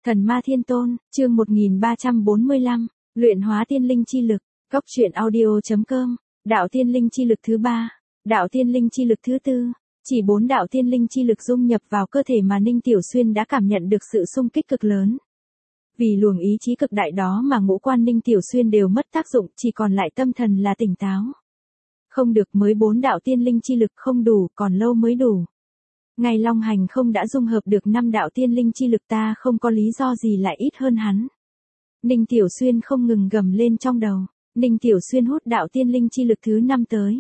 Thần Ma Thiên Tôn, chương 1345, luyện hóa tiên linh chi lực, Cốc truyện audio.com, đạo tiên linh chi lực thứ 3, đạo tiên linh chi lực thứ 4, chỉ 4 đạo tiên linh chi lực dung nhập vào cơ thể mà Ninh Tiểu Xuyên đã cảm nhận được sự xung kích cực lớn. Vì luồng ý chí cực đại đó mà ngũ quan Ninh Tiểu Xuyên đều mất tác dụng, chỉ còn lại tâm thần là tỉnh táo. Không được, mới 4 đạo tiên linh chi lực không đủ, còn lâu mới đủ. Ngày Long Hành không đã dung hợp được 5 đạo tiên linh chi lực, ta không có lý do gì lại ít hơn hắn. Ninh Tiểu Xuyên không ngừng gầm lên trong đầu. Ninh Tiểu Xuyên hút đạo tiên linh chi lực thứ 5 tới.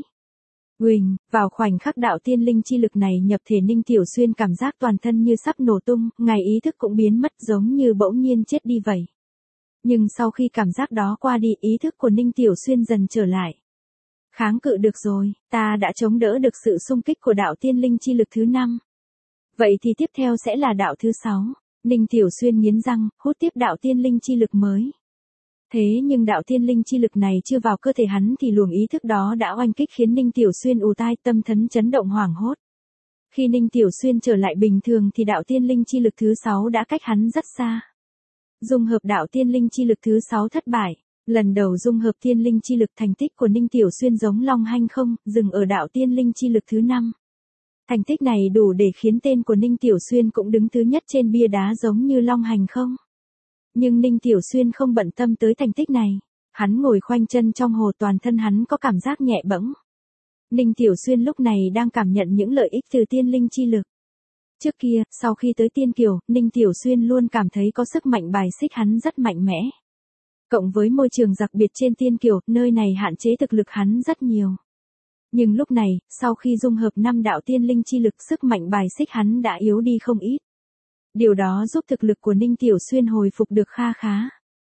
Uỳnh, vào khoảnh khắc đạo tiên linh chi lực này nhập thể Ninh Tiểu Xuyên cảm giác toàn thân như sắp nổ tung, ngày ý thức cũng biến mất giống như bỗng nhiên chết đi vậy. Nhưng sau khi cảm giác đó qua đi, ý thức của Ninh Tiểu Xuyên dần trở lại. Kháng cự được rồi, ta đã chống đỡ được sự xung kích của đạo tiên linh chi lực thứ 5. Vậy thì tiếp theo sẽ là đạo thứ 6. Ninh Tiểu Xuyên nghiến răng, hút tiếp đạo tiên linh chi lực mới. Thế nhưng đạo tiên linh chi lực này chưa vào cơ thể hắn thì luồng ý thức đó đã oanh kích khiến Ninh Tiểu Xuyên ù tai, tâm thần chấn động hoảng hốt. Khi Ninh Tiểu Xuyên trở lại bình thường thì đạo tiên linh chi lực thứ 6 đã cách hắn rất xa. Dung hợp đạo tiên linh chi lực thứ 6 thất bại. Lần đầu dung hợp tiên linh chi lực, thành tích của Ninh Tiểu Xuyên giống Long Hanh không, dừng ở đạo tiên linh chi lực thứ 5. Thành tích này đủ để khiến tên của Ninh Tiểu Xuyên cũng đứng thứ nhất trên bia đá giống như Long Hành không. Nhưng Ninh Tiểu Xuyên không bận tâm tới thành tích này. Hắn ngồi khoanh chân trong hồ, toàn thân hắn có cảm giác nhẹ bẫng. Ninh Tiểu Xuyên lúc này đang cảm nhận những lợi ích từ tiên linh chi lực. Trước kia, sau khi tới Tiên Kiều, Ninh Tiểu Xuyên luôn cảm thấy có sức mạnh bài xích hắn rất mạnh mẽ. Cộng với môi trường đặc biệt trên Tiên Kiều, nơi này hạn chế thực lực hắn rất nhiều. Nhưng lúc này, sau khi dung hợp 5 đạo tiên linh chi lực, sức mạnh bài xích hắn đã yếu đi không ít. Điều đó giúp thực lực của Ninh Tiểu Xuyên hồi phục được kha khá.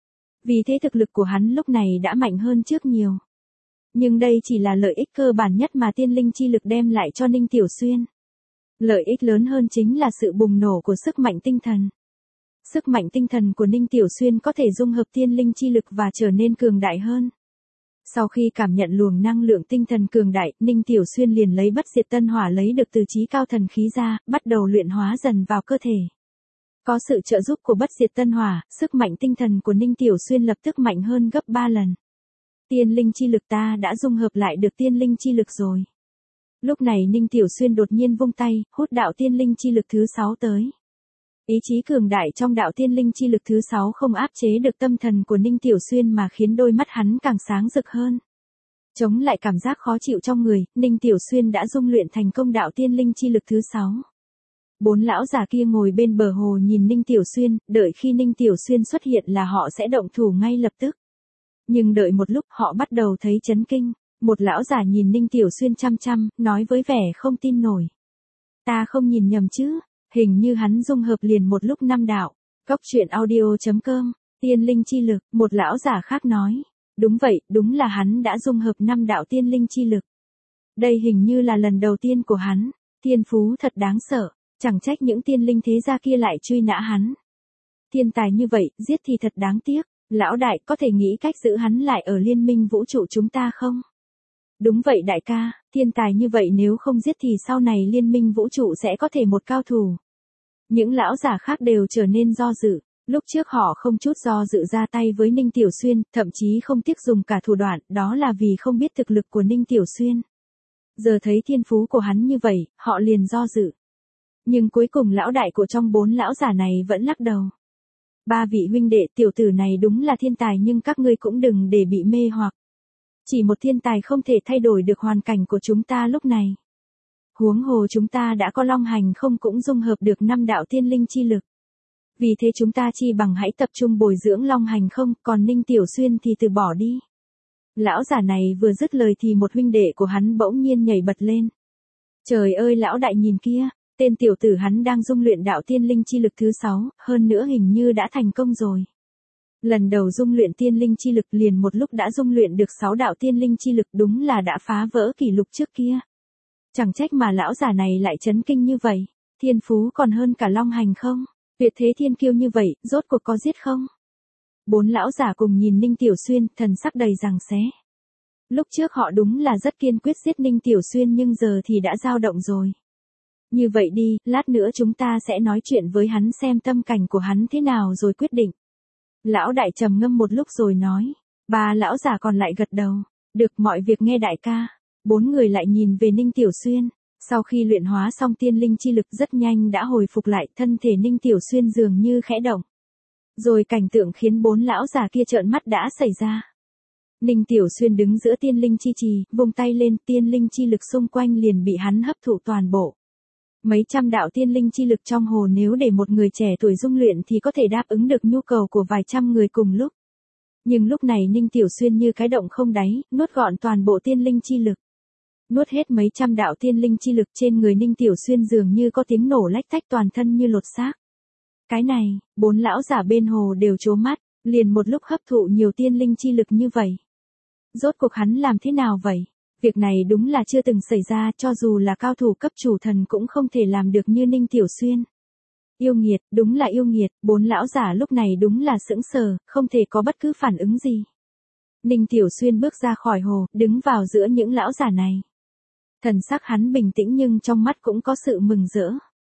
Vì thế thực lực của hắn lúc này đã mạnh hơn trước nhiều. Nhưng đây chỉ là lợi ích cơ bản nhất mà tiên linh chi lực đem lại cho Ninh Tiểu Xuyên. Lợi ích lớn hơn chính là sự bùng nổ của sức mạnh tinh thần. Sức mạnh tinh thần của Ninh Tiểu Xuyên có thể dung hợp tiên linh chi lực và trở nên cường đại hơn. Sau khi cảm nhận luồng năng lượng tinh thần cường đại, Ninh Tiểu Xuyên liền lấy bất diệt tân hỏa lấy được từ chí cao thần khí ra, bắt đầu luyện hóa dần vào cơ thể. Có sự trợ giúp của bất diệt tân hỏa, sức mạnh tinh thần của Ninh Tiểu Xuyên lập tức mạnh hơn gấp 3 lần. Tiên linh chi lực, ta đã dung hợp lại được tiên linh chi lực rồi. Lúc này Ninh Tiểu Xuyên đột nhiên vung tay, hút đạo tiên linh chi lực thứ 6 tới. Ý chí cường đại trong đạo tiên linh chi lực thứ 6 không áp chế được tâm thần của Ninh Tiểu Xuyên mà khiến đôi mắt hắn càng sáng rực hơn. Chống lại cảm giác khó chịu trong người, Ninh Tiểu Xuyên đã dung luyện thành công đạo tiên linh chi lực thứ 6. 4 lão già kia ngồi bên bờ hồ nhìn Ninh Tiểu Xuyên, đợi khi Ninh Tiểu Xuyên xuất hiện là họ sẽ động thủ ngay lập tức. Nhưng đợi một lúc họ bắt đầu thấy chấn kinh. Một lão già nhìn Ninh Tiểu Xuyên chăm chăm, nói với vẻ không tin nổi. Ta không nhìn nhầm chứ? Hình như hắn dung hợp liền một lúc 5 đạo. Cốc truyện audio.com, tiên linh chi lực, một lão giả khác nói. Đúng vậy, đúng là hắn đã dung hợp 5 đạo tiên linh chi lực. Đây hình như là lần đầu tiên của hắn. Thiên phú thật đáng sợ, chẳng trách những tiên linh thế gia kia lại truy nã hắn. Thiên tài như vậy, giết thì thật đáng tiếc. Lão đại, có thể nghĩ cách giữ hắn lại ở liên minh vũ trụ chúng ta không? Đúng vậy đại ca, thiên tài như vậy nếu không giết thì sau này liên minh vũ trụ sẽ có thể một cao thủ. Những lão giả khác đều trở nên do dự. Lúc trước họ không chút do dự ra tay với Ninh Tiểu Xuyên, thậm chí không tiếc dùng cả thủ đoạn, đó là vì không biết thực lực của Ninh Tiểu Xuyên. Giờ thấy thiên phú của hắn như vậy, họ liền do dự. Nhưng cuối cùng lão đại của trong 4 lão giả này vẫn lắc đầu. 3 vị huynh đệ, tiểu tử này đúng là thiên tài nhưng các ngươi cũng đừng để bị mê hoặc. Chỉ một thiên tài không thể thay đổi được hoàn cảnh của chúng ta lúc này. Huống hồ chúng ta đã có Long Hành không cũng dung hợp được 5 đạo tiên linh chi lực. Vì thế chúng ta chi bằng hãy tập trung bồi dưỡng Long Hành không, còn Ninh Tiểu Xuyên thì từ bỏ đi. Lão giả này vừa dứt lời thì một huynh đệ của hắn bỗng nhiên nhảy bật lên. Trời ơi lão đại nhìn kia, tên tiểu tử hắn đang dung luyện đạo tiên linh chi lực thứ 6, hơn nữa hình như đã thành công rồi. Lần đầu dung luyện tiên linh chi lực liền một lúc đã dung luyện được 6 đạo tiên linh chi lực, đúng là đã phá vỡ kỷ lục trước kia. Chẳng trách mà lão già này lại chấn kinh như vậy, thiên phú còn hơn cả Long Hành không, tuyệt thế thiên kiêu như vậy, rốt cuộc có giết không? 4 lão giả cùng nhìn Ninh Tiểu Xuyên, thần sắc đầy giằng xé. Lúc trước họ đúng là rất kiên quyết giết Ninh Tiểu Xuyên nhưng giờ thì đã dao động rồi. Như vậy đi, lát nữa chúng ta sẽ nói chuyện với hắn xem tâm cảnh của hắn thế nào rồi quyết định. Lão đại trầm ngâm một lúc rồi nói. Ba lão già còn lại gật đầu. Được, mọi việc nghe đại ca. Bốn người lại nhìn về Ninh Tiểu Xuyên. Sau khi luyện hóa xong tiên linh chi lực rất nhanh đã hồi phục lại, thân thể Ninh Tiểu Xuyên dường như khẽ động. Rồi cảnh tượng khiến bốn lão già kia trợn mắt đã xảy ra. Ninh Tiểu Xuyên đứng giữa tiên linh chi trì, vung tay lên, tiên linh chi lực xung quanh liền bị hắn hấp thụ toàn bộ. Mấy trăm đạo tiên linh chi lực trong hồ nếu để một người trẻ tuổi dung luyện thì có thể đáp ứng được nhu cầu của vài trăm người cùng lúc. Nhưng lúc này Ninh Tiểu Xuyên như cái động không đáy, nuốt gọn toàn bộ tiên linh chi lực. Nuốt hết mấy trăm đạo tiên linh chi lực trên người Ninh Tiểu Xuyên dường như có tiếng nổ lách tách toàn thân như lột xác. Cái này, bốn lão giả bên hồ đều trố mắt, liền một lúc hấp thụ nhiều tiên linh chi lực như vậy. Rốt cuộc hắn làm thế nào vậy? Việc này đúng là chưa từng xảy ra, cho dù là cao thủ cấp chủ thần cũng không thể làm được như Ninh Tiểu Xuyên. Yêu nghiệt, đúng là yêu nghiệt, bốn lão giả lúc này đúng là sững sờ, không thể có bất cứ phản ứng gì. Ninh Tiểu Xuyên bước ra khỏi hồ, đứng vào giữa những lão giả này. Thần sắc hắn bình tĩnh nhưng trong mắt cũng có sự mừng rỡ.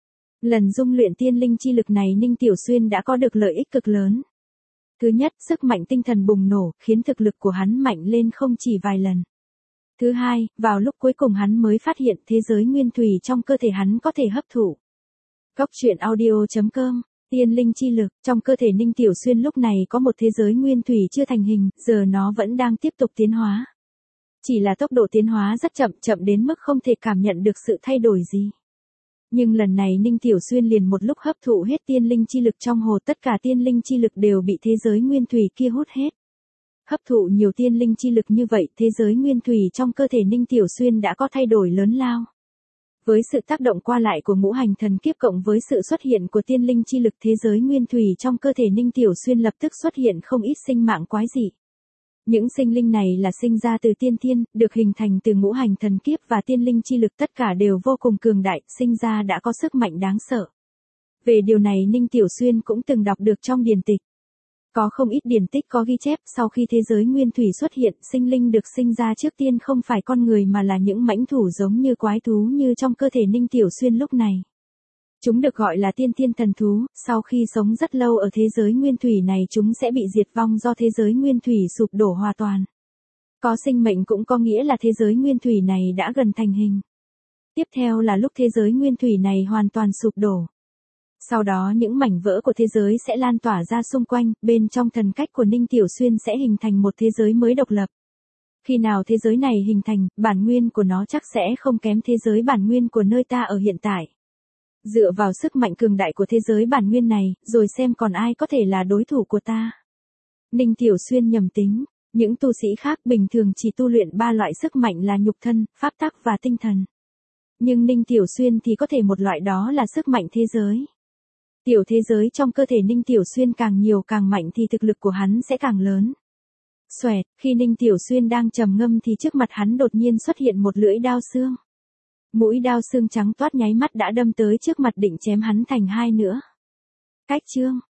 Lần dung luyện tiên linh chi lực này Ninh Tiểu Xuyên đã có được lợi ích cực lớn. Thứ nhất, sức mạnh tinh thần bùng nổ, khiến thực lực của hắn mạnh lên không chỉ vài lần. Thứ hai, vào lúc cuối cùng hắn mới phát hiện thế giới nguyên thủy trong cơ thể hắn có thể hấp thụ. Góc truyện audio.com, tiên linh chi lực, trong cơ thể Ninh Tiểu Xuyên lúc này có một thế giới nguyên thủy chưa thành hình, giờ nó vẫn đang tiếp tục tiến hóa. Chỉ là tốc độ tiến hóa rất chậm, chậm đến mức không thể cảm nhận được sự thay đổi gì. Nhưng lần này Ninh Tiểu Xuyên liền một lúc hấp thụ hết tiên linh chi lực trong hồ, tất cả tiên linh chi lực đều bị thế giới nguyên thủy kia hút hết. Hấp thụ nhiều tiên linh chi lực như vậy, thế giới nguyên thủy trong cơ thể Ninh Tiểu Xuyên đã có thay đổi lớn lao. Với sự tác động qua lại của ngũ hành thần kiếp cộng với sự xuất hiện của tiên linh chi lực, thế giới nguyên thủy trong cơ thể Ninh Tiểu Xuyên lập tức xuất hiện không ít sinh mạng quái dị. Những sinh linh này là sinh ra từ tiên thiên, được hình thành từ ngũ hành thần kiếp và tiên linh chi lực, tất cả đều vô cùng cường đại, sinh ra đã có sức mạnh đáng sợ. Về điều này Ninh Tiểu Xuyên cũng từng đọc được trong điển tịch. Có không ít điển tích có ghi chép, sau khi thế giới nguyên thủy xuất hiện, sinh linh được sinh ra trước tiên không phải con người mà là những mãnh thủ giống như quái thú như trong cơ thể Ninh Tiểu Xuyên lúc này. Chúng được gọi là tiên thiên thần thú, sau khi sống rất lâu ở thế giới nguyên thủy này chúng sẽ bị diệt vong do thế giới nguyên thủy sụp đổ hoàn toàn. Có sinh mệnh cũng có nghĩa là thế giới nguyên thủy này đã gần thành hình. Tiếp theo là lúc thế giới nguyên thủy này hoàn toàn sụp đổ. Sau đó những mảnh vỡ của thế giới sẽ lan tỏa ra xung quanh, bên trong thần cách của Ninh Tiểu Xuyên sẽ hình thành một thế giới mới độc lập. Khi nào thế giới này hình thành, bản nguyên của nó chắc sẽ không kém thế giới bản nguyên của nơi ta ở hiện tại. Dựa vào sức mạnh cường đại của thế giới bản nguyên này, rồi xem còn ai có thể là đối thủ của ta. Ninh Tiểu Xuyên nhầm tính, những tu sĩ khác bình thường chỉ tu luyện ba loại sức mạnh là nhục thân, pháp tắc và tinh thần. Nhưng Ninh Tiểu Xuyên thì có thể một loại, đó là sức mạnh thế giới. Tiểu thế giới trong cơ thể Ninh Tiểu Xuyên càng nhiều càng mạnh thì thực lực của hắn sẽ càng lớn. Xoẹt, khi Ninh Tiểu Xuyên đang trầm ngâm thì trước mặt hắn đột nhiên xuất hiện một lưỡi đao xương. Mũi đao xương trắng toát nháy mắt đã đâm tới trước mặt định chém hắn thành hai nữa. Cách chương